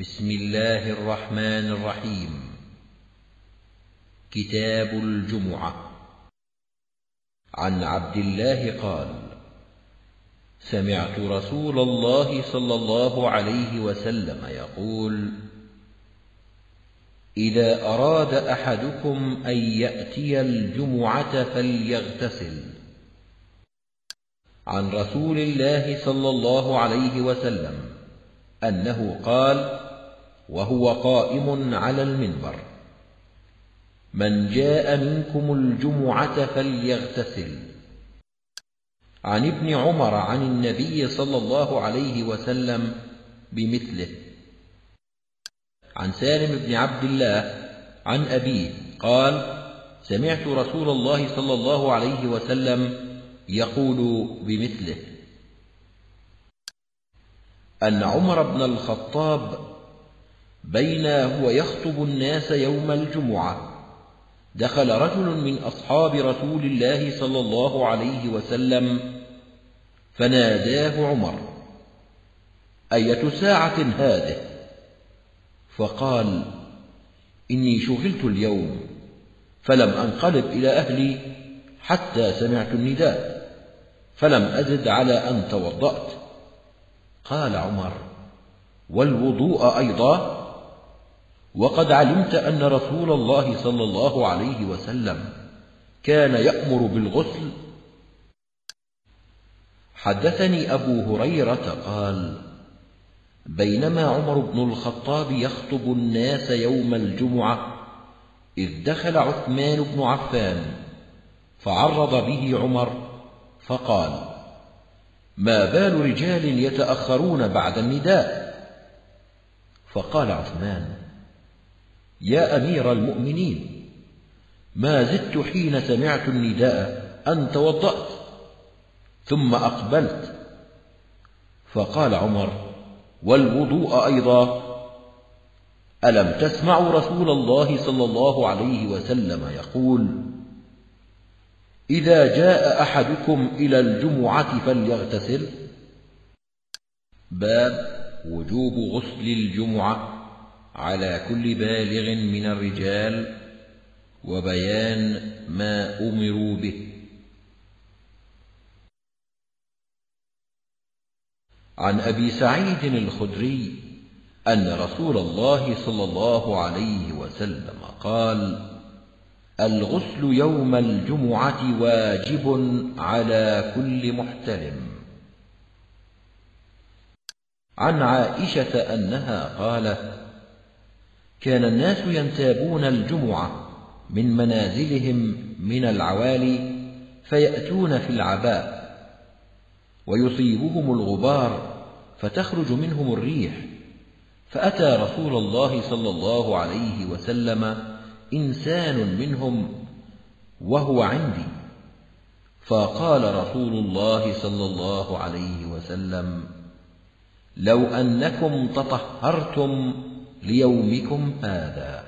بسم الله الرحمن الرحيم. كتاب الجمعة. عن عبد الله قال: سمعت رسول الله صلى الله عليه وسلم يقول: إذا أراد أحدكم أن يأتي الجمعة فليغتسل. عن رسول الله صلى الله عليه وسلم أنه قال وهو قائم على المنبر: من جاء منكم الجمعة فليغتسل. عن ابن عمر عن النبي صلى الله عليه وسلم بمثله. عن سالم بن عبد الله عن أبيه قال: سمعت رسول الله صلى الله عليه وسلم يقول بمثله. أن عمر بن الخطاب بينا هو يخطب الناس يوم الجمعة دخل رجل من أصحاب رسول الله صلى الله عليه وسلم فناداه عمر: أية ساعة هذه؟ فقال: إني شغلت اليوم فلم أنقلب إلى أهلي حتى سمعت النداء فلم أزد على أن توضأت. قال عمر: والوضوء أيضا؟ وقد علمت أن رسول الله صلى الله عليه وسلم كان يأمر بالغسل. حدثني أبو هريرة قال: بينما عمر بن الخطاب يخطب الناس يوم الجمعة إذ دخل عثمان بن عفان فعرض به عمر فقال: ما بال رجال يتأخرون بعد النداء؟ فقال عثمان: يا أمير المؤمنين، ما زدت حين سمعت النداء أن توضأت ثم أقبلت. فقال عمر: والوضوء أيضا؟ ألم تسمعوا رسول الله صلى الله عليه وسلم يقول: إذا جاء أحدكم إلى الجمعة فليغتسل؟ باب وجوب غسل الجمعة على كل بالغ من الرجال وبيان ما أمروا به. عن أبي سعيد الخدري أن رسول الله صلى الله عليه وسلم قال: الغسل يوم الجمعة واجب على كل محتلم. عن عائشة أنها قالت: كان الناس ينتابون الجمعة من منازلهم من العوالي فيأتون في العباء ويصيبهم الغبار فتخرج منهم الريح، فأتى رسول الله صلى الله عليه وسلم إنسان منهم وهو عندي، فقال رسول الله صلى الله عليه وسلم: لو أنكم تطهرتم ليومكم هذا.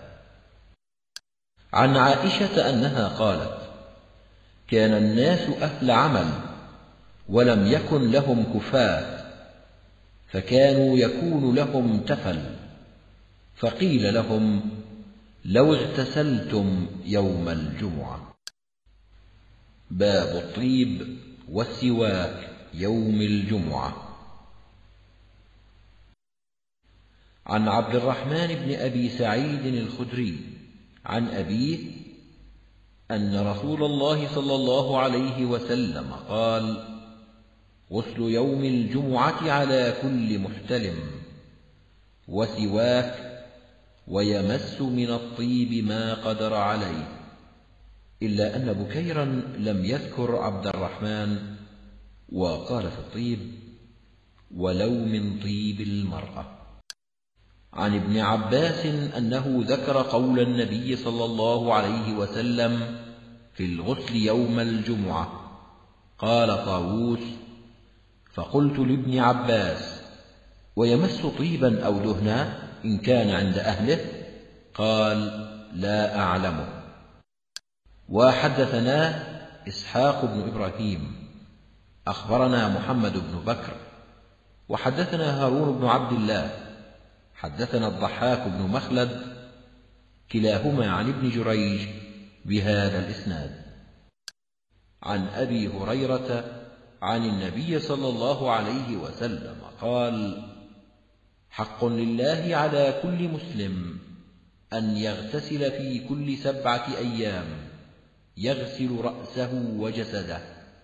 عن عائشة أنها قالت: كان الناس أهل عمل ولم يكن لهم كفاة، فكانوا يكون لهم تفل، فقيل لهم: لو اغتسلتم يوم الجمعة. باب الطيب والسواك يوم الجمعة. عن عبد الرحمن بن أبي سعيد الخدري عن أبيه أن رسول الله صلى الله عليه وسلم قال: غسل يوم الجمعة على كل محتلم، وسواك، ويمس من الطيب ما قدر عليه، إلا أن بكيرا لم يذكر عبد الرحمن، وقال في الطيب: ولو من طيب المرأة. عن ابن عباس أنه ذكر قول النبي صلى الله عليه وسلم في الغسل يوم الجمعة. قال طاووس: فقلت لابن عباس: ويمس طيبا أو دهنا إن كان عند أهله؟ قال: لا أعلمه. وحدثنا إسحاق بن إبراهيم أخبرنا محمد بن بكر وحدثنا هارون بن عبد الله حدثنا الضحاك بن مخلد كلاهما عن ابن جريج بهذا الإسناد. عن أبي هريرة عن النبي صلى الله عليه وسلم قال: حق لله على كل مسلم أن يغتسل في كل 7 أيام، يغسل رأسه وجسده.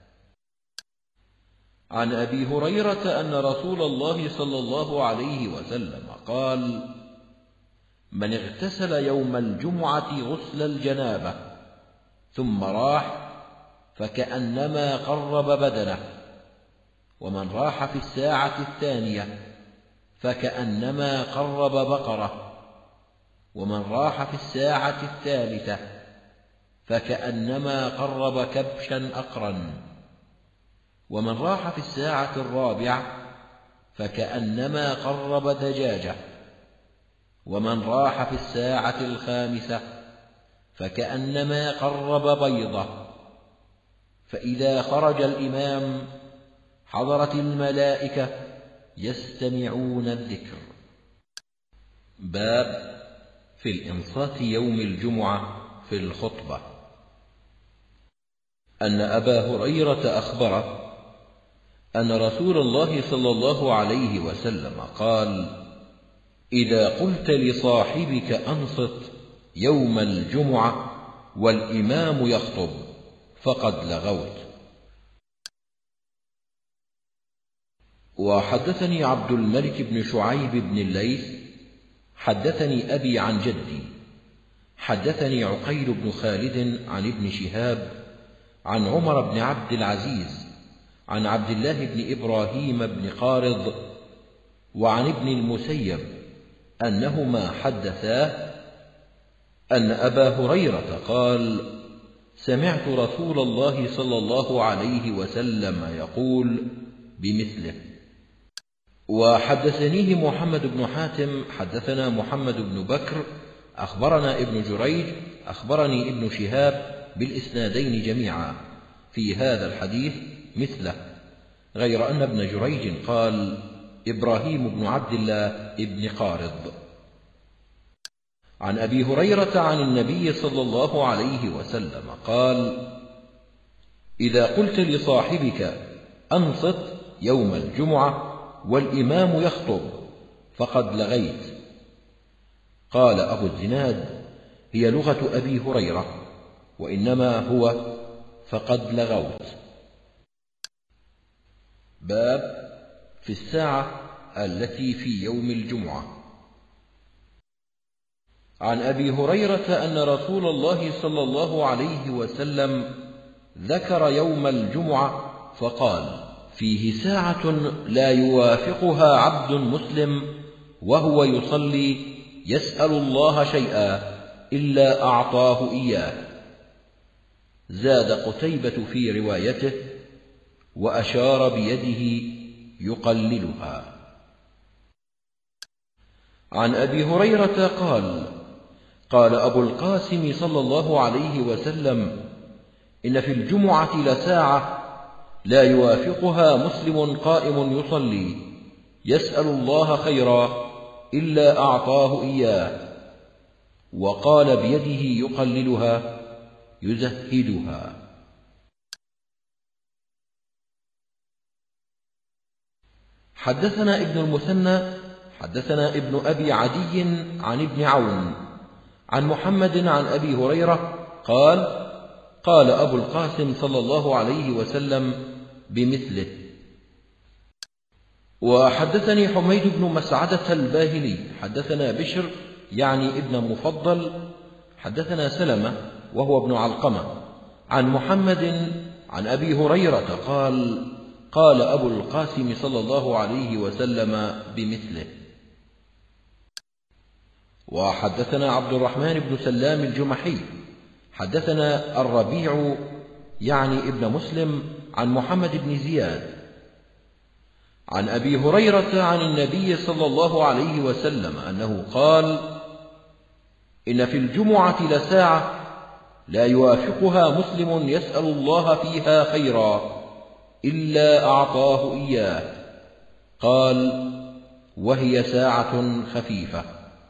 عن أبي هريرة أن رسول الله صلى الله عليه وسلم قال: من اغتسل يوم الجمعة غسل الجنابة ثم راح فكأنما قرب بدنه، ومن راح في الساعة 2 فكأنما قرب بقرة، ومن راح في الساعة 3 فكأنما قرب كبشا أقرا، ومن راح في الساعة 4 فكأنما قرب دجاجة، ومن راح في الساعة 5 فكأنما قرب بيضة. فإذا خرج الإمام حضرت الملائكة يستمعون الذكر. باب في الإنصات يوم الجمعة في الخطبة. أن أبا هريرة أخبره أن رسول الله صلى الله عليه وسلم قال: إذا قلت لصاحبك أنصت يوم الجمعة والإمام يخطب فقد لغوت. وحدثني عبد الملك بن شعيب بن الليث حدثني أبي عن جدي حدثني عقيل بن خالد عن ابن شهاب عن عمر بن عبد العزيز عن عبد الله بن إبراهيم بن قارض وعن ابن المسيب أنهما حدثاه أن أبا هريرة قال: سمعت رسول الله صلى الله عليه وسلم يقول بمثله. وحدثنيه محمد بن حاتم حدثنا محمد بن بكر أخبرنا ابن جريج أخبرني ابن شهاب بالإسنادين جميعا في هذا الحديث مثله، غير أن ابن جريج قال: إبراهيم بن عبد الله ابن قارض. عن أبي هريرة عن النبي صلى الله عليه وسلم قال: إذا قلت لصاحبك أنصت يوم الجمعة والإمام يخطب فقد لغيت. قال أبو الزناد: هي لغة أبي هريرة، وإنما هو فقد لغوت. باب في الساعة التي في يوم الجمعة. عن أبي هريرة أن رسول الله صلى الله عليه وسلم ذكر يوم الجمعة فقال: فيه ساعة لا يوافقها عبد مسلم وهو يصلي يسأل الله شيئا إلا أعطاه إياه. زاد قتيبة في روايته: وأشار بيده يقللها. عن أبي هريرة قال: قال أبو القاسم صلى الله عليه وسلم: إن في الجمعة لساعة لا يوافقها مسلم قائم يصلي يسأل الله خيرا إلا أعطاه إياه. وقال بيده يقللها يزهدها. حدثنا ابن المثنى حدثنا ابن أبي عدي عن ابن عون عن محمد عن أبي هريرة قال: قال أبو القاسم صلى الله عليه وسلم بمثله. وحدثني حميد بن مسعدة الباهلي حدثنا بشر يعني ابن مفضل حدثنا سلمة وهو ابن علقمة عن محمد عن أبي هريرة قال: قال أبو القاسم صلى الله عليه وسلم بمثله. وحدثنا عبد الرحمن بن سلام الجمحي حدثنا الربيع يعني ابن مسلم عن محمد بن زياد عن أبي هريرة عن النبي صلى الله عليه وسلم أنه قال: إن في الجمعة لساعة لا يوافقها مسلم يسأل الله فيها خيرا إلا أعطاه إياه. قال: وهي ساعة خفيفة.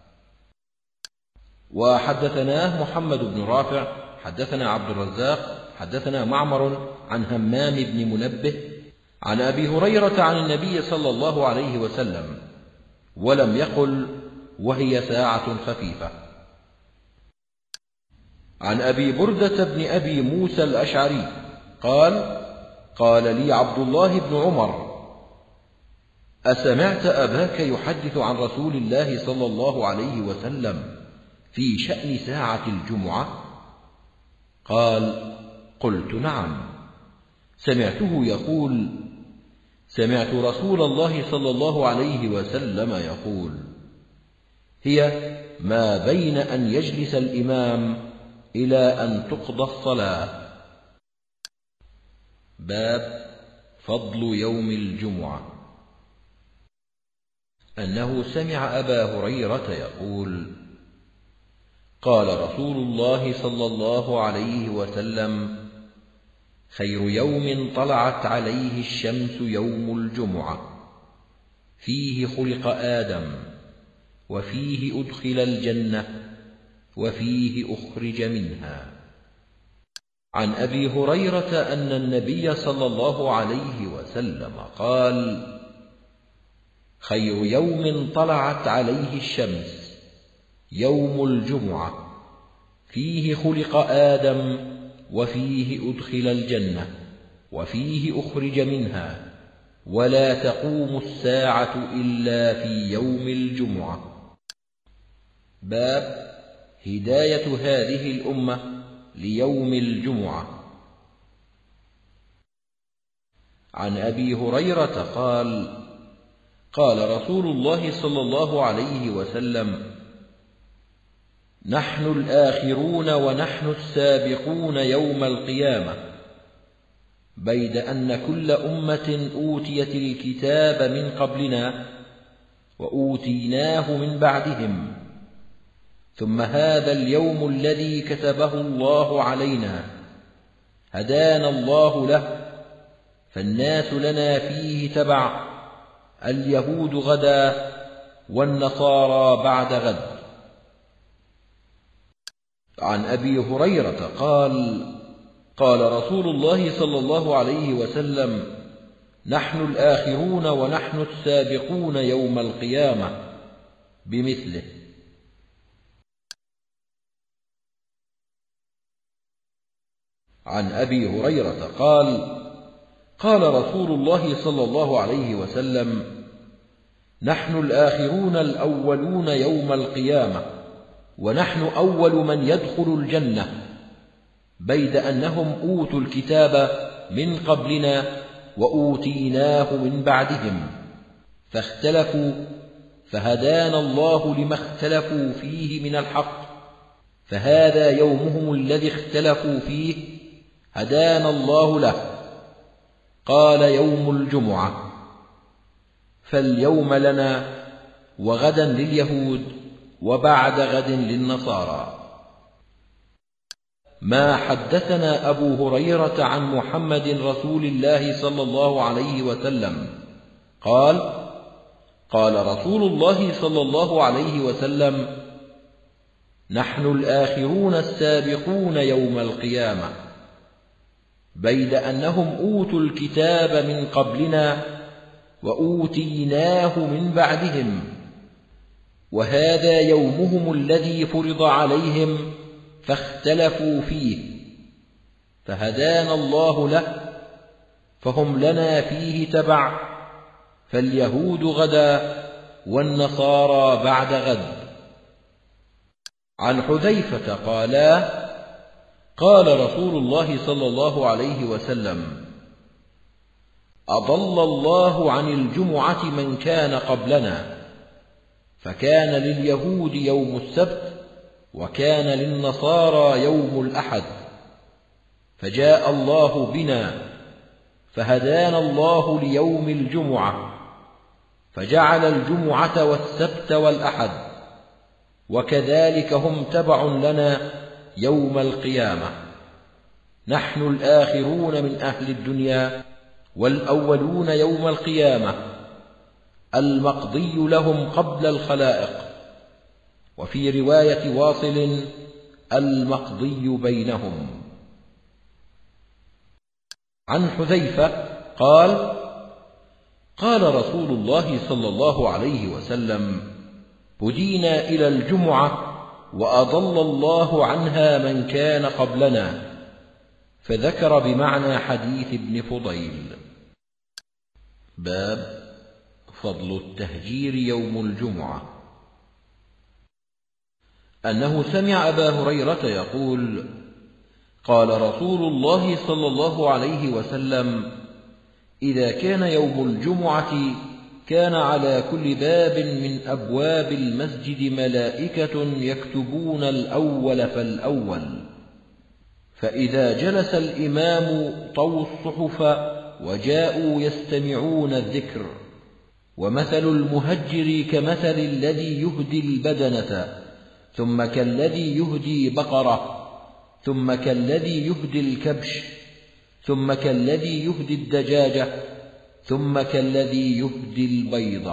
وحدثناه محمد بن رافع حدثنا عبد الرزاق حدثنا معمر عن همام بن منبه عن أبي هريرة عن النبي صلى الله عليه وسلم، ولم يقل وهي ساعة خفيفة. عن أبي بردة بن أبي موسى الأشعري قال: قال لي عبد الله بن عمر: أسمعت أباك يحدث عن رسول الله صلى الله عليه وسلم في شأن ساعة الجمعة؟ قال: قلت: نعم، سمعته يقول: سمعت رسول الله صلى الله عليه وسلم يقول: هي ما بين أن يجلس الإمام إلى أن تقضى الصلاة. باب فضل يوم الجمعة. أنه سمع أبا هريرة يقول: قال رسول الله صلى الله عليه وسلم: خير يوم طلعت عليه الشمس يوم الجمعة، فيه خلق آدم، وفيه أدخل الجنة، وفيه أخرج منها. عن أبي هريرة أن النبي صلى الله عليه وسلم قال: خير يوم طلعت عليه الشمس يوم الجمعة، فيه خلق آدم، وفيه أدخل الجنة، وفيه أخرج منها، ولا تقوم الساعة إلا في يوم الجمعة. باب هداية هذه الأمة ليوم الجمعة. عن أبي هريرة قال: قال رسول الله صلى الله عليه وسلم: نحن الآخرون ونحن السابقون يوم القيامة، بيد أن كل أمة أوتيت الكتاب من قبلنا وأوتيناه من بعدهم، ثم هذا اليوم الذي كتبه الله علينا هدانا الله له، فالناس لنا فيه تبع، اليهود غدا والنصارى بعد غد. عن أبي هريرة قال: قال رسول الله صلى الله عليه وسلم: نحن الآخرون ونحن السابقون يوم القيامة، بمثله. عن أبي هريرة قال: قال رسول الله صلى الله عليه وسلم: نحن الآخرون الأولون يوم القيامة، ونحن أول من يدخل الجنة، بيد أنهم أوتوا الكتاب من قبلنا وأوتيناه من بعدهم، فاختلفوا فهدانا الله لما اختلفوا فيه من الحق، فهذا يومهم الذي اختلفوا فيه هدانا الله له. قال: يوم الجمعة. فاليوم لنا، وغدا لليهود، وبعد غد للنصارى. ما حدثنا أبو هريرة عن محمد رسول الله صلى الله عليه وسلم قال: قال رسول الله صلى الله عليه وسلم: نحن الآخرون السابقون يوم القيامة، بيد أنهم أوتوا الكتاب من قبلنا وأوتيناه من بعدهم، وهذا يومهم الذي فرض عليهم فاختلفوا فيه، فهدانا الله له، فهم لنا فيه تبع، فاليهود غدا والنصارى بعد غد. عن حذيفة قالا: قال رسول الله صلى الله عليه وسلم: أضل الله عن الجمعة من كان قبلنا، فكان لليهود يوم السبت، وكان للنصارى يوم الأحد، فجاء الله بنا فهدانا الله ليوم الجمعة، فجعل الجمعة والسبت والأحد، وكذلك هم تبع لنا يوم القيامة. نحن الآخرون من أهل الدنيا، والأولون يوم القيامة، المقضي لهم قبل الخلائق، وفي رواية واصل المقضي بينهم. عن حذيفة قال: قال رسول الله صلى الله عليه وسلم: هدينا إلى الجمعة وأضل الله عنها من كان قبلنا، فذكر بمعنى حديث ابن فضيل. باب فضل التهجير يوم الجمعة. أنه سمع أبا هريرة يقول: قال رسول الله صلى الله عليه وسلم: إذا كان يوم الجمعة كان على كل باب من أبواب المسجد ملائكة يكتبون الأول فالأول، فإذا جلس الإمام طووا الصحف وجاءوا يستمعون الذكر. ومثل المهجر كمثل الذي يهدي البدنة، ثم كالذي يهدي بقرة، ثم كالذي يهدي الكبش، ثم كالذي يهدي الدجاجة، ثم كالذي يهدي البيضة.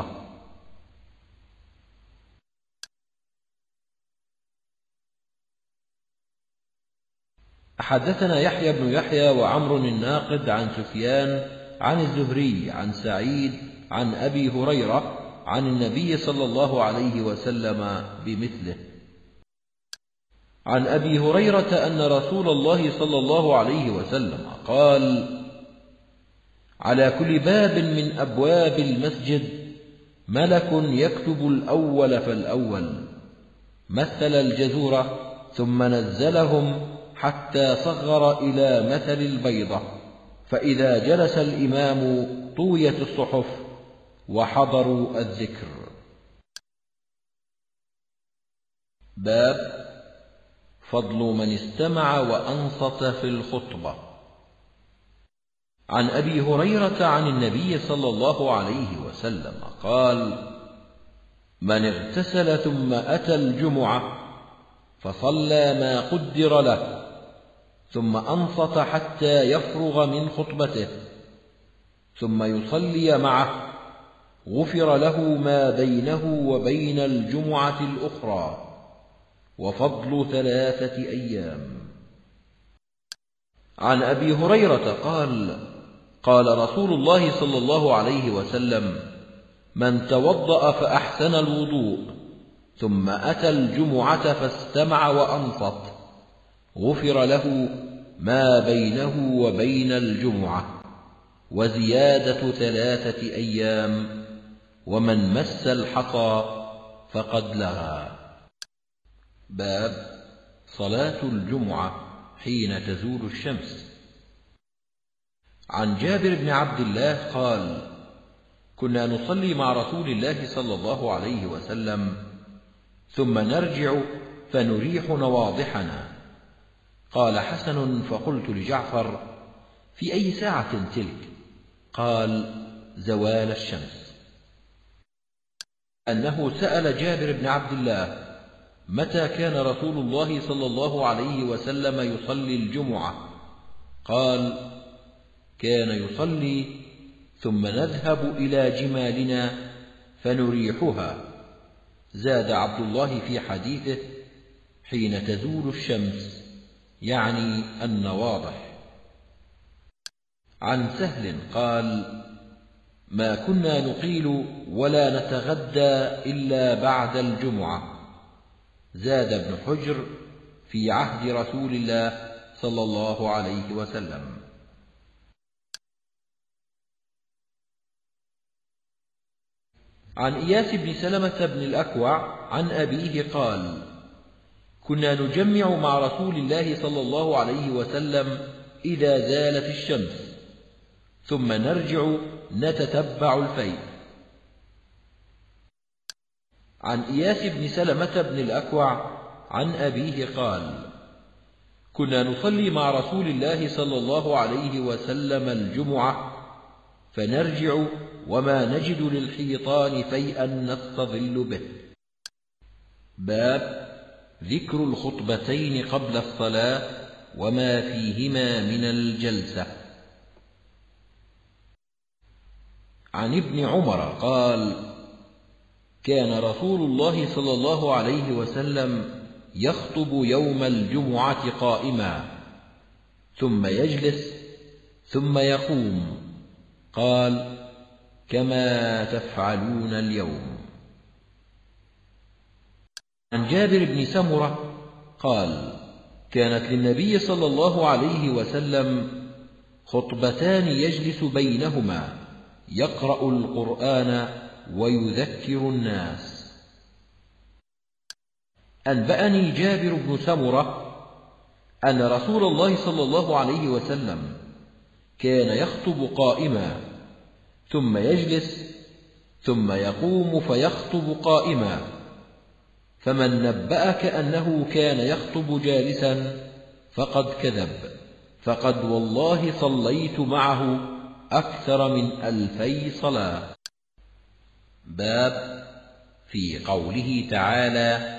حدثنا يحيى بن يحيى وعمر الناقد عن سفيان عن الزهري عن سعيد عن أبي هريرة عن النبي صلى الله عليه وسلم بمثله. عن أبي هريرة أن رسول الله صلى الله عليه وسلم قال: على كل باب من أبواب المسجد ملك يكتب الأول فالأول، مثل الجزورة ثم نزلهم حتى صغر إلى مثل البيضة، فإذا جلس الإمام طويت الصحف وحضروا الذكر. باب فضل من استمع وأنصت في الخطبة. عن أبي هريرة عن النبي صلى الله عليه وسلم قال: من اغتسل ثم أتى الجمعة فصلى ما قدر له، ثم أنصت حتى يفرغ من خطبته، ثم يصلي معه، غفر له ما بينه وبين الجمعة الأخرى، وفضل 3 أيام. عن أبي هريرة قال: قال رسول الله صلى الله عليه وسلم: من توضأ فأحسن الوضوء ثم أتى الجمعة فاستمع وأنصت، غفر له ما بينه وبين الجمعة، وزيادة 3 أيام، ومن مس الحصى فقد لغى. باب صلاة الجمعة حين تزول الشمس. عن جابر بن عبد الله قال: كنا نصلي مع رسول الله صلى الله عليه وسلم ثم نرجع فنريح نواضحنا. قال حسن: فقلت لجعفر: في أي ساعة تلك؟ قال: زوال الشمس. أنه سأل جابر بن عبد الله: متى كان رسول الله صلى الله عليه وسلم يصلي الجمعة؟ قال: كان يصلي ثم نذهب إلى جمالنا فنريحها. زاد عبد الله في حديثه: حين تزول الشمس، يعني النواضح. عن سهل قال: ما كنا نقيل ولا نتغدى إلا بعد الجمعة. زاد ابن حجر: في عهد رسول الله صلى الله عليه وسلم. عن إياس بن سلمة بن الأكوع عن أبيه قال: كنا نجمع مع رسول الله صلى الله عليه وسلم إذا زالت الشمس، ثم نرجع نتتبع الفيء. عن إياس بن سلمة بن الأكوع عن أبيه قال: كنا نصلي مع رسول الله صلى الله عليه وسلم الجمعة، فنرجع وما نجد للحيطان فيئا نستظل به. باب ذكر الخطبتين قبل الصلاة وما فيهما من الجلسة. عن ابن عمر قال: كان رسول الله صلى الله عليه وسلم يخطب يوم الجمعة قائما، ثم يجلس ثم يقوم. قال: كما تفعلون اليوم. عن جابر بن سمرة قال: كانت للنبي صلى الله عليه وسلم خطبتان يجلس بينهما يقرأ القرآن ويذكر الناس. أنبأني جابر بن سمرة أن رسول الله صلى الله عليه وسلم كان يخطب قائما، ثم يجلس ثم يقوم فيخطب قائما، فمن نبأك أنه كان يخطب جالسا فقد كذب، فقد والله صليت معه أكثر من 2000 صلاة. باب في قوله تعالى: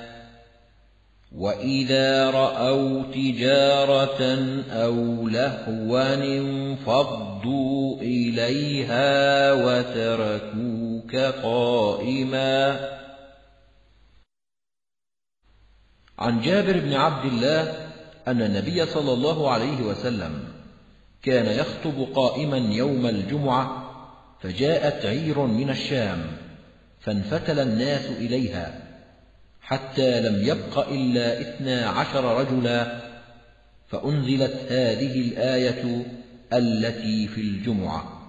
وإذا رأوا تجارة أو لهوا انفضوا إليها وتركوك قائما. عن جابر بن عبد الله أن النبي صلى الله عليه وسلم كان يخطب قائما يوم الجمعة، فجاءت عير من الشام فانفتل الناس إليها حتى لم يبق إلا 12 رجلا، فأنزلت هذه الآية التي في الجمعة: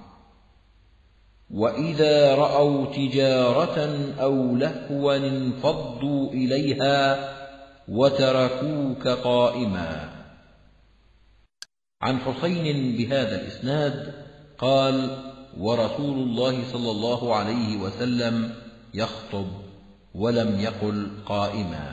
وإذا رأوا تجارة أو لهوا انفضوا إليها وتركوك قائما. عن حسين بهذا الإسناد قال: ورسول الله صلى الله عليه وسلم يخطب، ولم يقل قائما.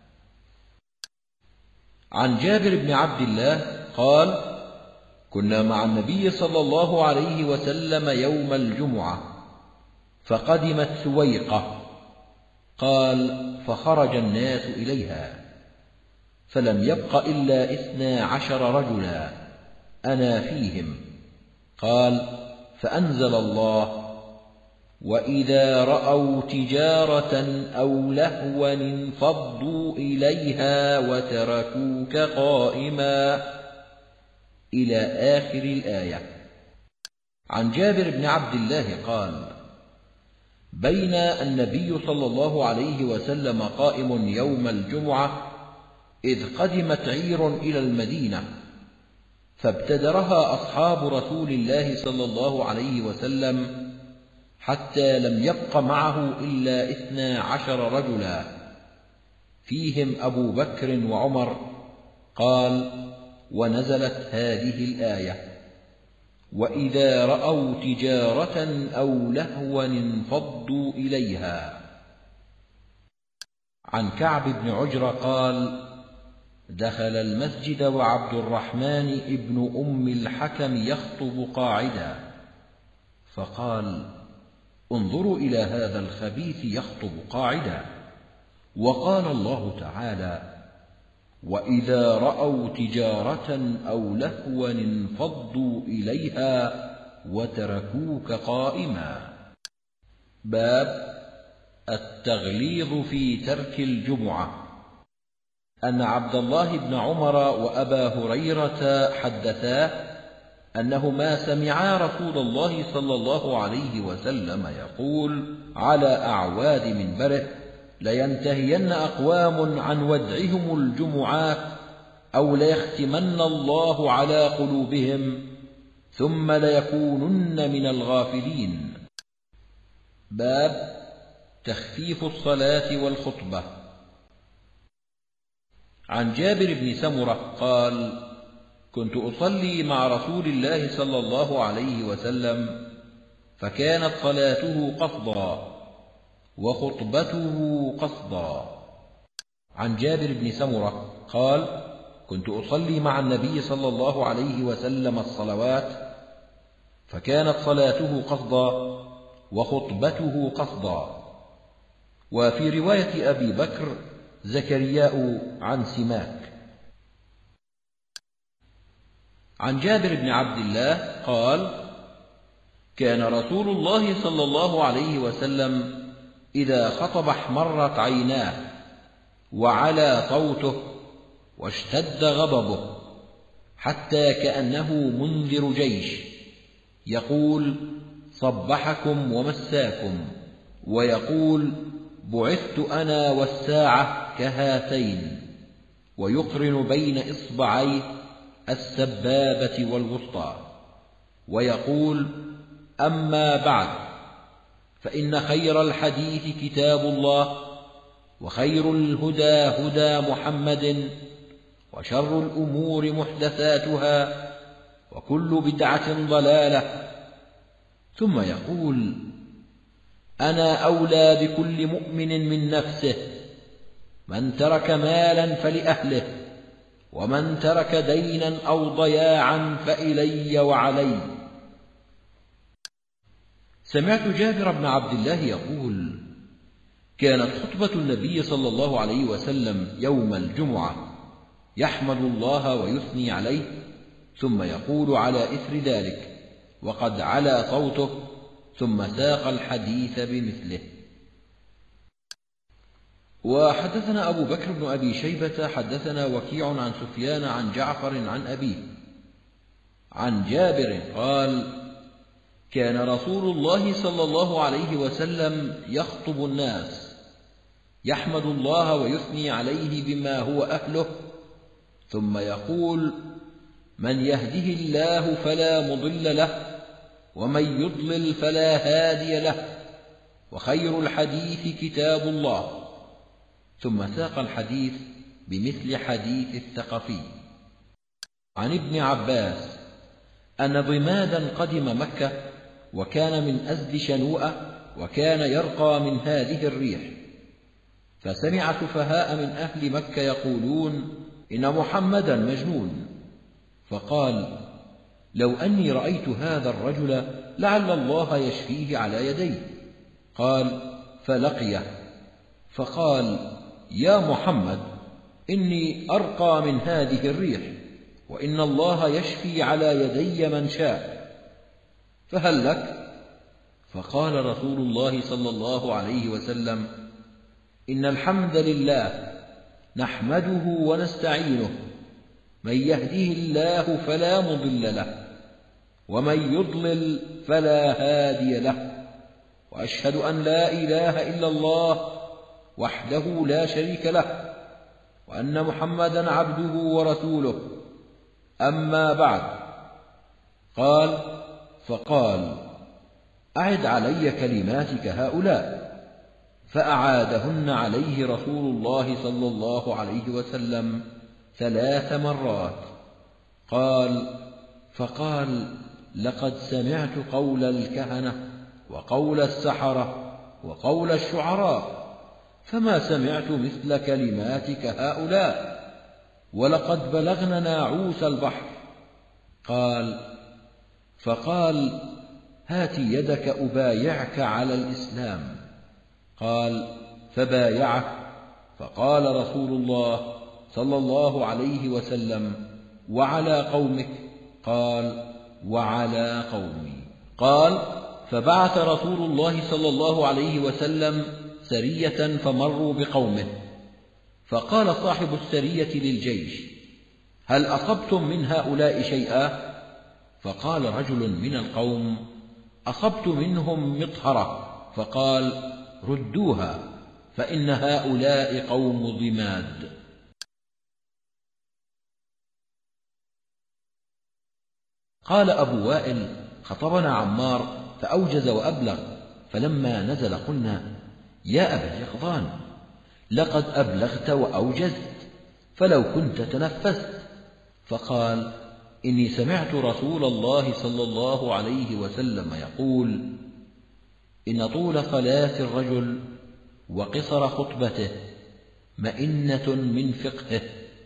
عن جابر بن عبد الله قال: كنا مع النبي صلى الله عليه وسلم يوم الجمعة، فقدمت سويقة. قال: فخرج الناس إليها فلم يبق إلا 12 رجلا أنا فيهم. قال: فأنزل الله: وإذا رأوا تجارة أو لهوا انفضوا إليها وتركوك قائما، إلى آخر الآية. عن جابر بن عبد الله قال: بين النبي صلى الله عليه وسلم قائم يوم الجمعة إذ قدمت عير إلى المدينة، فابتدرها أصحاب رسول الله صلى الله عليه وسلم حتى لم يبق معه إلا 12 رجلا، فيهم أبو بكر وعمر. قال: ونزلت هذه الآية: وإذا رأوا تجارة أو لهوا انفضوا إليها. عن كعب بن عجرة قال: دخل المسجد وعبد الرحمن ابن أم الحكم يخطب قاعدا، فقال: انظروا إلى هذا الخبيث يخطب قاعدا. وقال الله تعالى: وإذا رأوا تجارة أو لهوا انفضوا إليها وتركوك قائما. باب التغليظ في ترك الجمعة. أن عبد الله بن عمر وأبا هريرة حدثاه أنهما سمعا رسول الله صلى الله عليه وسلم يقول على أعواد منبره: لينتهين أقوام عن ودعهم الجمعات أو ليختمن الله على قلوبهم ثم ليكونن من الغافلين. باب تخفيف الصلاة والخطبة. عن جابر بن سمرة قال: كنت أصلي مع رسول الله صلى الله عليه وسلم، فكانت صلاته قصدا وخطبته قصدا. عن جابر بن سمرة قال: كنت أصلي مع النبي صلى الله عليه وسلم الصلوات، فكانت صلاته قصدا وخطبته قصدا. وفي رواية أبي بكر زكرياء عن سماك. عن جابر بن عبد الله قال: كان رسول الله صلى الله عليه وسلم إذا خطب احمرت عيناه وعلى صوته واشتد غضبه حتى كأنه منذر جيش، يقول: صبحكم ومساكم، ويقول: بعثت أنا والساعة كهاتين، ويقرن بين إصبعيه السبابة والوسطى، ويقول: أما بعد، فإن خير الحديث كتاب الله، وخير الهدى هدى محمد، وشر الأمور محدثاتها، وكل بدعة ضلالة. ثم يقول: أنا أولى بكل مؤمن من نفسه، من ترك مالا فلأهله، ومن ترك دينا أو ضياعا فإلي وعلي. سمعت جابر بن عبد الله يقول: كانت خطبة النبي صلى الله عليه وسلم يوم الجمعة يحمد الله ويثني عليه، ثم يقول على إثر ذلك وقد علا صوته، ثم ساق الحديث بمثله. وحدثنا أبو بكر بن أبي شيبة حدثنا وكيع عن سفيان عن جعفر عن أبيه عن جابر قال: كان رسول الله صلى الله عليه وسلم يخطب الناس يحمد الله ويثني عليه بما هو أهله، ثم يقول: من يهده الله فلا مضل له، ومن يضلل فلا هادي له، وخير الحديث كتاب الله. ثم ساق الحديث بمثل حديث الثقفي. عن ابن عباس أن ضمادا قدم مكة، وكان من أزد شنوءة، وكان يرقى من هذه الريح، فسمع سفهاء من أهل مكة يقولون: إن محمدا مجنون، فقال: لو أني رأيت هذا الرجل لعل الله يشفيه على يديه. قال: فلقيه فقال: يا محمد، إني أرقى من هذه الريح، وإن الله يشفي على يدي من شاء، فهل لك؟ فقال رسول الله صلى الله عليه وسلم: إن الحمد لله نحمده ونستعينه، من يهده الله فلا مضل له، ومن يضلل فلا هادي له، وأشهد أن لا إله إلا الله وحده لا شريك له، وأن محمدا عبده ورسوله، أما بعد. قال: فقال: أعد علي كلماتك هؤلاء، فأعادهن عليه رسول الله صلى الله عليه وسلم 3 مرات. قال: فقال: لقد سمعت قول الكهنة وقول السحرة وقول الشعراء، فما سمعت مثل كلماتك هؤلاء، ولقد بلغنا ناعوس البحر. قال: فقال: هات يدك أبايعك على الإسلام. قال: فبايعه. فقال رسول الله صلى الله عليه وسلم: وعلى قومك؟ قال: وعلى قومي. قال: فبعث رسول الله صلى الله عليه وسلم سرية فمروا بقومه، فقال صاحب السرية للجيش: هل أصبتم من هؤلاء شيئا؟ فقال رجل من القوم: أصبت منهم مطهرة. فقال: ردوها، فإن هؤلاء قوم ضماد. قال أبو وائل: خطبنا عمار فأوجز وأبلغ، فلما نزل قلنا: يا أبا اليقظان، لقد أبلغت وأوجزت، فلو كنت تنفست. فقال: إني سمعت رسول الله صلى الله عليه وسلم يقول: إن طول صلاة الرجل وقصر خطبته مئنة من فقهه،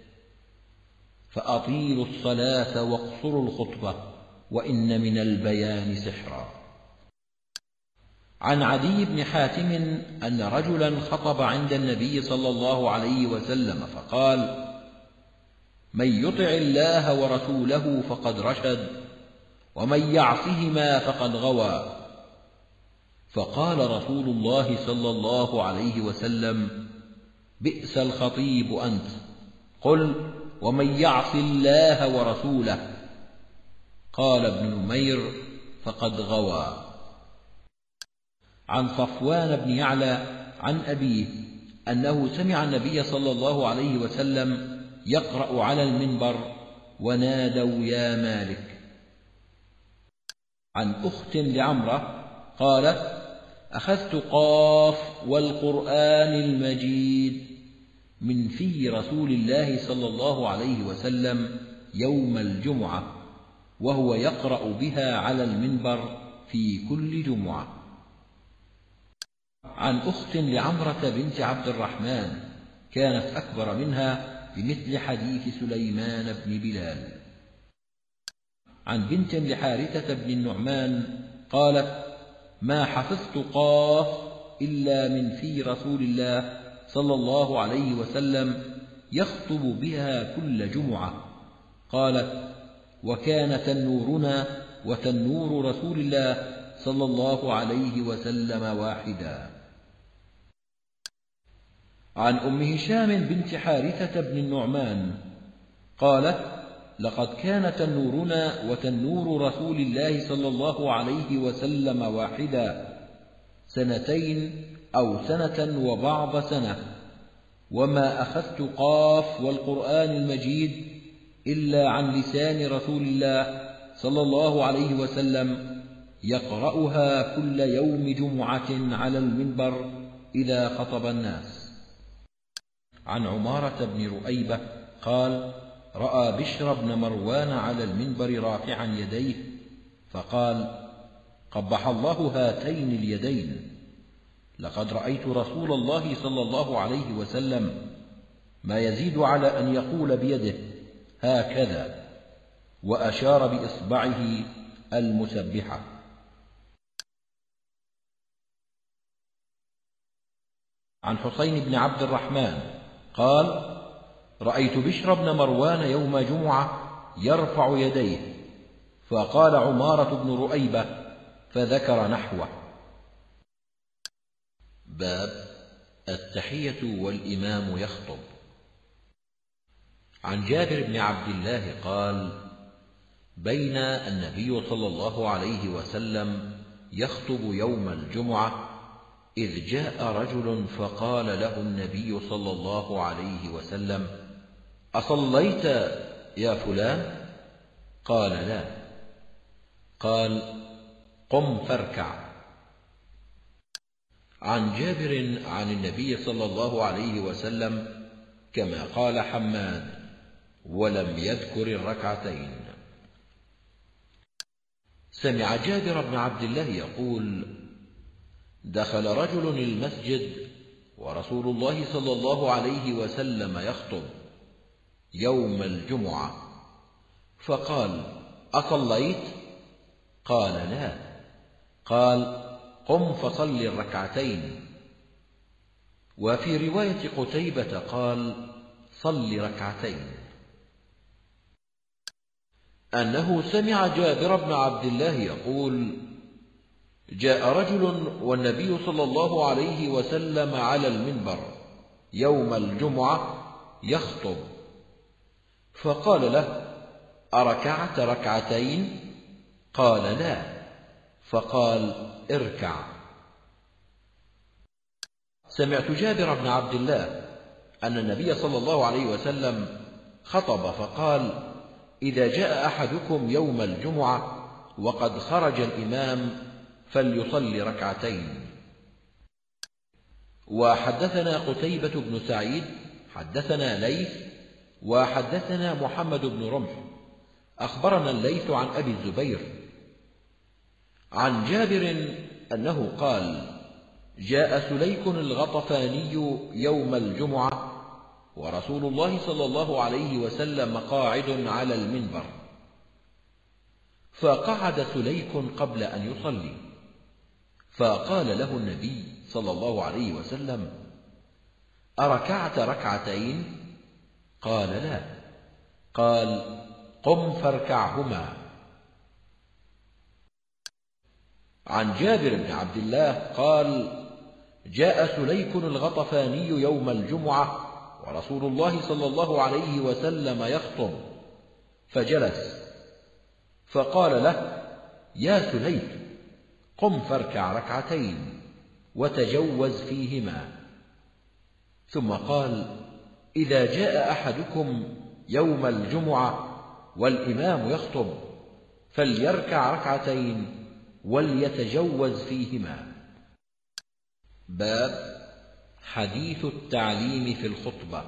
فأطيلوا الصلاة واقصروا الخطبة، وإن من البيان سحرا. عن عدي بن حاتم أن رجلا خطب عند النبي صلى الله عليه وسلم فقال: من يطع الله ورسوله فقد رشد، ومن يعصهما فقد غوى. فقال رسول الله صلى الله عليه وسلم: بئس الخطيب أنت، قل: ومن يعص الله ورسوله. قال ابن نمير: فقد غوى. عن صفوان بن يعلى عن أبيه أنه سمع النبي صلى الله عليه وسلم يقرأ على المنبر: ونادوا يا مالك. عن أخت لعمرة قالت: أخذت قاف والقرآن المجيد من في رسول الله صلى الله عليه وسلم يوم الجمعة، وهو يقرأ بها على المنبر في كل جمعة. عن أخت لعمرة بنت عبد الرحمن كانت أكبر منها بمثل حديث سليمان بن بلال. عن بنت لحارثة بن النعمان قالت: ما حفظت قاف إلا من في رسول الله صلى الله عليه وسلم يخطب بها كل جمعة. قالت: وكان تنورنا وتنور رسول الله صلى الله عليه وسلم واحدا. عن أم هشام بنت حارثة بن النعمان قالت: لقد كان تنورنا وتنور رسول الله صلى الله عليه وسلم واحدا 2 أو 1 وبعض سنة، وما أخذت قاف والقرآن المجيد إلا عن لسان رسول الله صلى الله عليه وسلم يقرأها كل يوم جمعة على المنبر إذا خطب الناس. عن عمارة بن رؤيبة قال: رأى بشر بن مروان على المنبر رافعا يديه فقال: قبح الله هاتين اليدين، لقد رأيت رسول الله صلى الله عليه وسلم ما يزيد على أن يقول بيده هكذا، وأشار بإصبعه المسبحة. عن حسين بن عبد الرحمن قال: رأيت بشر بن مروان يوم جمعة يرفع يديه، فقال عمارة بن رؤيبة فذكر نحوه. باب التحية والإمام يخطب. عن جابر بن عبد الله قال: بين النبي صلى الله عليه وسلم يخطب يوم الجمعة إذ جاء رجل فقال له النبي صلى الله عليه وسلم: أصليت يا فلان؟ قال: لا. قال: قم فاركع. عن جابر عن النبي صلى الله عليه وسلم كما قال حماد، ولم يذكر الركعتين. سمع جابر بن عبد الله يقول: دخل رجل المسجد ورسول الله صلى الله عليه وسلم يخطب يوم الجمعة، فقال: أصليت؟ قال: لا. قال: قم فصل الركعتين. وفي رواية قتيبة قال: صل ركعتين. أنه سمع جابر بن عبد الله يقول: جاء رجل والنبي صلى الله عليه وسلم على المنبر يوم الجمعة يخطب، فقال له: أركعت ركعتين؟ قال: لا. فقال: اركع. سمعت جابر بن عبد الله أن النبي صلى الله عليه وسلم خطب فقال: إذا جاء أحدكم يوم الجمعة وقد خرج الإمام فليصلي ركعتين. وحدثنا قتيبة بن سعيد حدثنا ليث وحدثنا محمد بن رمح أخبرنا الليث عن أبي الزبير عن جابر أنه قال: جاء سليك الغطفاني يوم الجمعة ورسول الله صلى الله عليه وسلم قاعد على المنبر، فقعد سليك قبل أن يصلي، فقال له النبي صلى الله عليه وسلم: أركعت ركعتين؟ قال: لا. قال: قم فاركعهما. عن جابر بن عبد الله قال: جاء سليك الغطفاني يوم الجمعة ورسول الله صلى الله عليه وسلم يخطب، فجلس، فقال له: يا سليك، قم فاركع ركعتين وتجوز فيهما. ثم قال: إذا جاء أحدكم يوم الجمعة والإمام يخطب فليركع ركعتين وليتجوز فيهما. باب حديث التعليم في الخطبة.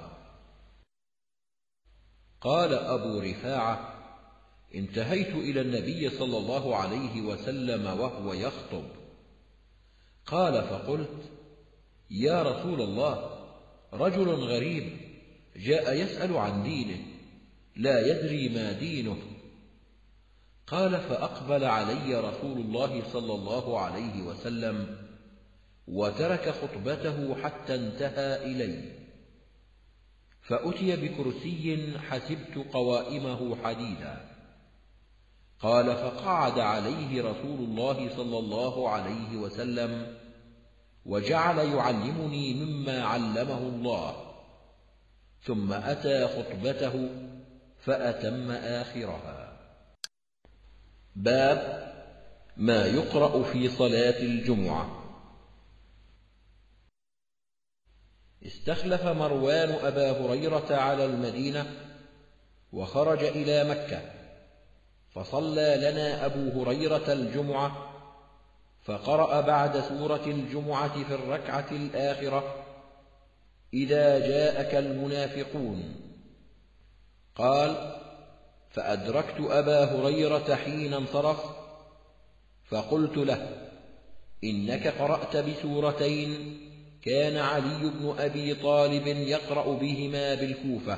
قال أبو رفاعة: انتهيت إلى النبي صلى الله عليه وسلم وهو يخطب، قال فقلت: يا رسول الله، رجل غريب جاء يسأل عن دينه لا يدري ما دينه. قال: فأقبل علي رسول الله صلى الله عليه وسلم وترك خطبته حتى انتهى إلي، فأتي بكرسي حسبت قوائمه حديدا. قال: فقعد عليه رسول الله صلى الله عليه وسلم وجعل يعلمني مما علمه الله، ثم أتى خطبته فأتم آخرها. باب ما يقرأ في صلاة الجمعة. استخلف مروان أبا هريرة على المدينة وخرج إلى مكة، فصلى لنا أبو هريرة الجمعة، فقرأ بعد سورة الجمعة في الركعة الآخرة: إذا جاءك المنافقون. قال: فأدركت أبا هريرة حين انصرف، فقلت له: إنك قرأت بسورتين كان علي بن أبي طالب يقرأ بهما بالكوفة.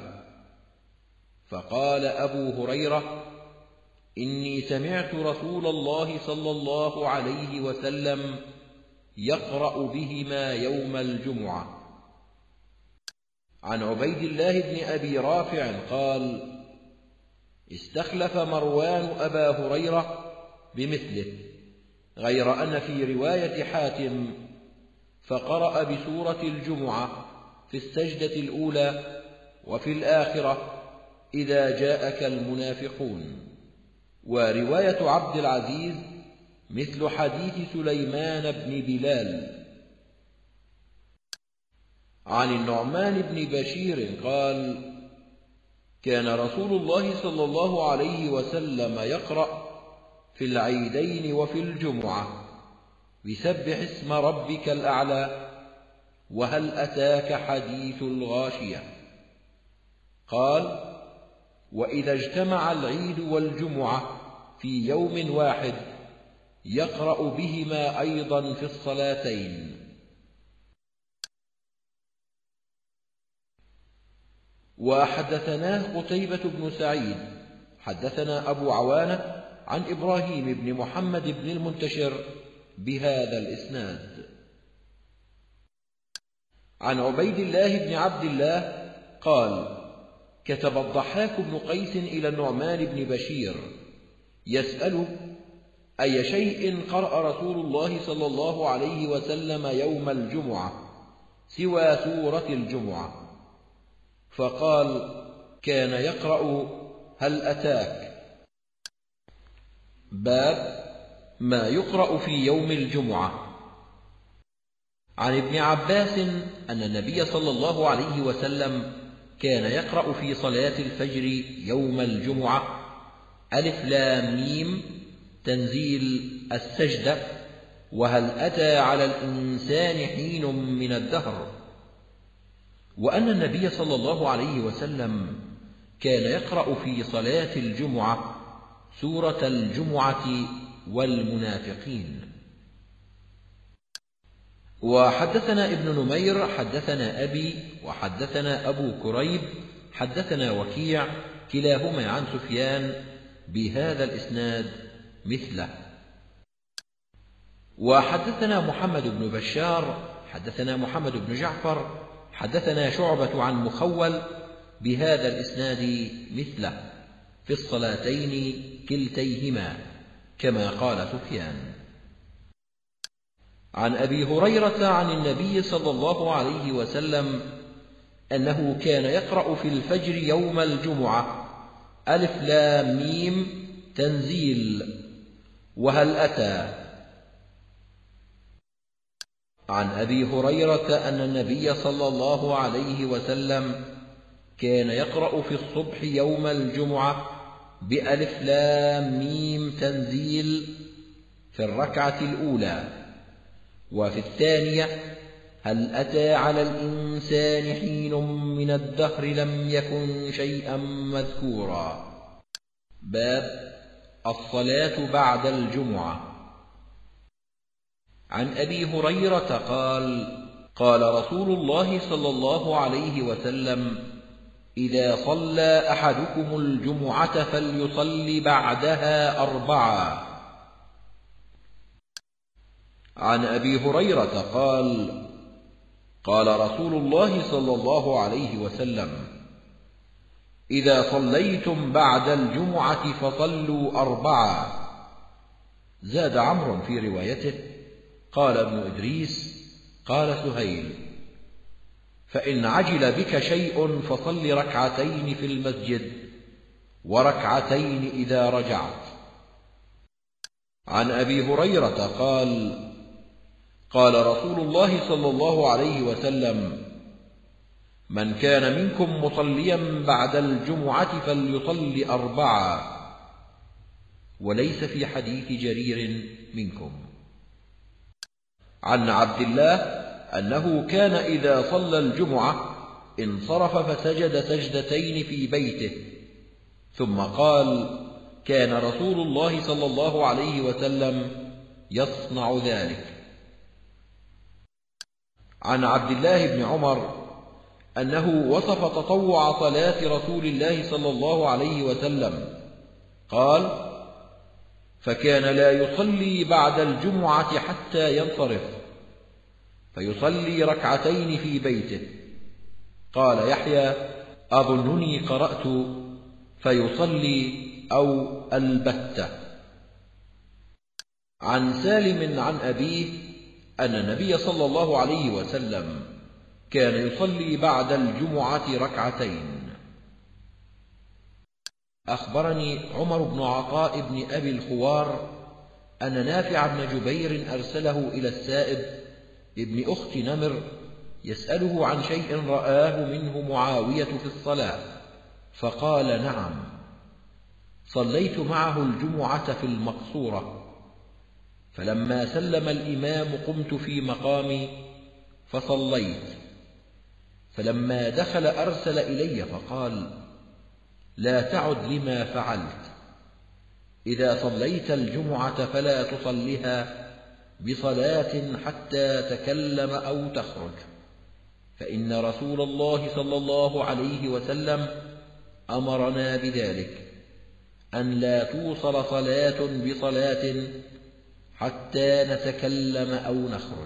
فقال أبو هريرة: إني سمعت رسول الله صلى الله عليه وسلم يقرأ بهما يوم الجمعة. عن عبيد الله بن أبي رافع قال: استخلف مروان أبا هريرة بمثله، غير أن في رواية حاتم فقرأ بسورة الجمعة في السجدة الأولى وفي الآخرة: إذا جاءك المنافقون. ورواية عبد العزيز مثل حديث سليمان بن بلال. عن النعمان بن بشير قال: كان رسول الله صلى الله عليه وسلم يقرأ في العيدين وفي الجمعة بسبح اسم ربك الأعلى وهل أتاك حديث الغاشية. قال: وإذا اجتمع العيد والجمعة في يوم واحد يقرأ بهما أيضا في الصلاتين. وحدثناه قتيبة بن سعيد حدثنا أبو عوانة عن إبراهيم بن محمد بن المنتشر بهذا الإسناد. عن عبيد الله بن عبد الله قال: كتب الضحاك بن قيس إلى النعمان بن بشير يسأله: أي شيء قرأ رسول الله صلى الله عليه وسلم يوم الجمعة سوى سورة الجمعة؟ فقال: كان يقرأ هل أتاك. باب ما يقرأ في يوم الجمعة. عن ابن عباس أن النبي صلى الله عليه وسلم كان يقرأ في صلاة الفجر يوم الجمعة: ألف لام ميم تنزيل السجدة، وهل أتى على الإنسان حين من الدهر. وأن النبي صلى الله عليه وسلم كان يقرأ في صلاة الجمعة سورة الجمعة والمنافقين. وحدثنا ابن نمير حدثنا أبي وحدثنا أبو كريب حدثنا وكيع كلاهما عن سفيان بهذا الإسناد مثله. وحدثنا محمد بن بشار حدثنا محمد بن جعفر حدثنا شعبة عن مخول بهذا الإسناد مثله في الصلاتين كلتيهما كما قال سفيان. عن أبي هريرة عن النبي صلى الله عليه وسلم أنه كان يقرأ في الفجر يوم الجمعة ألف لام ميم تنزيل وهل أتى. عن أبي هريرة أن النبي صلى الله عليه وسلم كان يقرأ في الصبح يوم الجمعة بألف لام ميم تنزيل في الركعة الأولى، وفي الثانية هل أتى على الإنسان حين من الدهر لم يكن شيئا مذكورا. باب الصلاة بعد الجمعة. عن أبي هريرة قال: قال رسول الله صلى الله عليه وسلم: إذا صلى أحدكم الجمعة فليصل بعدها 4. عن أبي هريرة قال: قال رسول الله صلى الله عليه وسلم: إذا صليتم بعد الجمعة فصلوا 4. زاد عمرو في روايته: قال ابن إدريس: قال سهيل: فإن عجل بك شيء فصل 2 في المسجد و2 إذا رجعت. عن أبي هريرة قال: قال رسول الله صلى الله عليه وسلم: من كان منكم مصليا بعد الجمعة فليصل 4. وليس في حديث جرير منكم. عن عبد الله أنه كان إذا صلى الجمعة انصرف فسجد 2 سجدتين في بيته، ثم قال: كان رسول الله صلى الله عليه وسلم يصنع ذلك. عن عبد الله بن عمر أنه وصف تطوع صلاة رسول الله صلى الله عليه وسلم قال: فكان لا يصلي بعد الجمعة حتى ينصرف، فيصلي 2 في بيته. قال يحيى: أظنني قرأت فيصلي أو البتة. عن سالم عن أبيه أن النبي صلى الله عليه وسلم كان يصلي بعد الجمعة 2. أخبرني عمر بن عطاء بن أبي الخوار أن نافع بن جبير أرسله إلى السائب ابن أخت نمر يسأله عن شيء رآه منه معاوية في الصلاة، فقال: نعم، صليت معه الجمعة في المقصورة، فلما سلم الإمام قمت في مقامي فصليت، فلما دخل أرسل إلي فقال: لا تعد لما فعلت، إذا صليت الجمعة فلا تصلها بصلاة حتى تكلم أو تخرج، فإن رسول الله صلى الله عليه وسلم أمرنا بذلك، أن لا توصل صلاة بصلاة حتى نتكلم أو نخرج.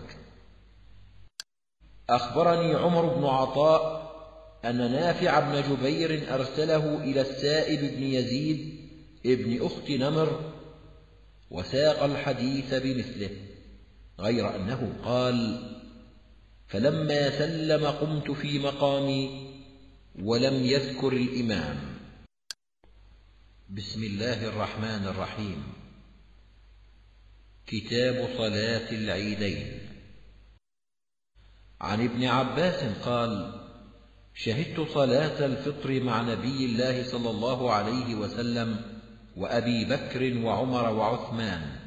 أخبرني عمر بن عطاء أن نافع بن جبير أرسله إلى السائب بن يزيد ابن أخت نمر، وساق الحديث بمثله، غير أنه قال: فلما سلم قمت في مقامي، ولم يذكر الإمام. بسم الله الرحمن الرحيم. كتاب صلاة العيدين. عن ابن عباس قال: شهدت صلاة الفطر مع نبي الله صلى الله عليه وسلم وأبي بكر وعمر وعثمان،